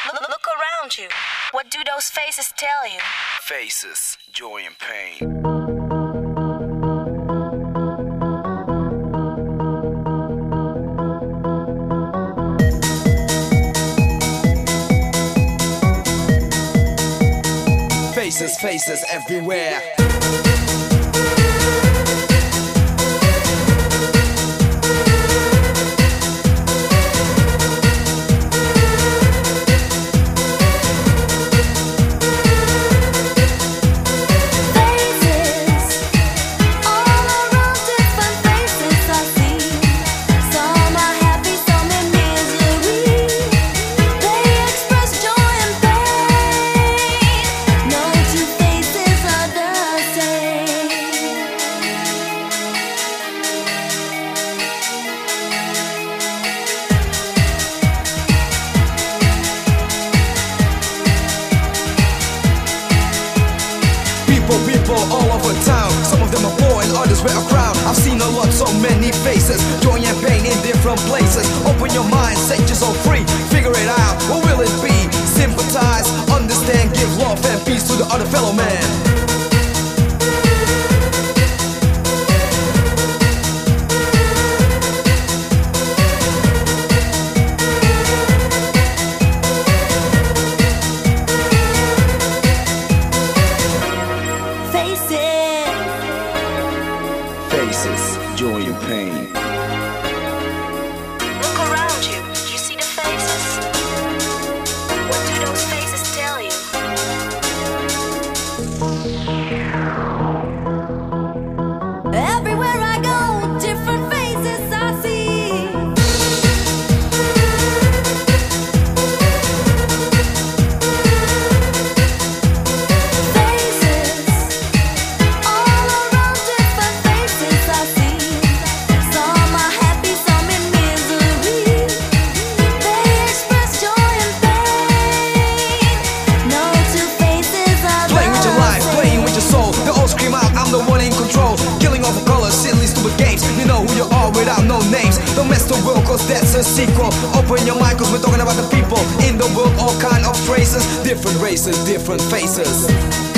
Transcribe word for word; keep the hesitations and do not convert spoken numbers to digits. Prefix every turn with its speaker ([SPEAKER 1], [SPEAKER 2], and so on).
[SPEAKER 1] Look, look around you. What do those faces tell you?
[SPEAKER 2] Faces, joy and pain. Faces, faces everywhere. People all over town, some of them are poor and others wear a crown. I've seen a lot, so many faces, joy and pain in different places. Open your mind, set yourself free, figure it out, what will it be? Sympathize, understand, give love and peace to the other fellow man. Faces, joy and pain.
[SPEAKER 1] Look around you. Do you see the faces? What do those faces tell you?
[SPEAKER 3] Everywhere I go, different faces I see.
[SPEAKER 2] Without no names, don't mess the world cause that's a sequel. Open your mind cause we're talking about the people in the world, all kind of races, different races, different faces.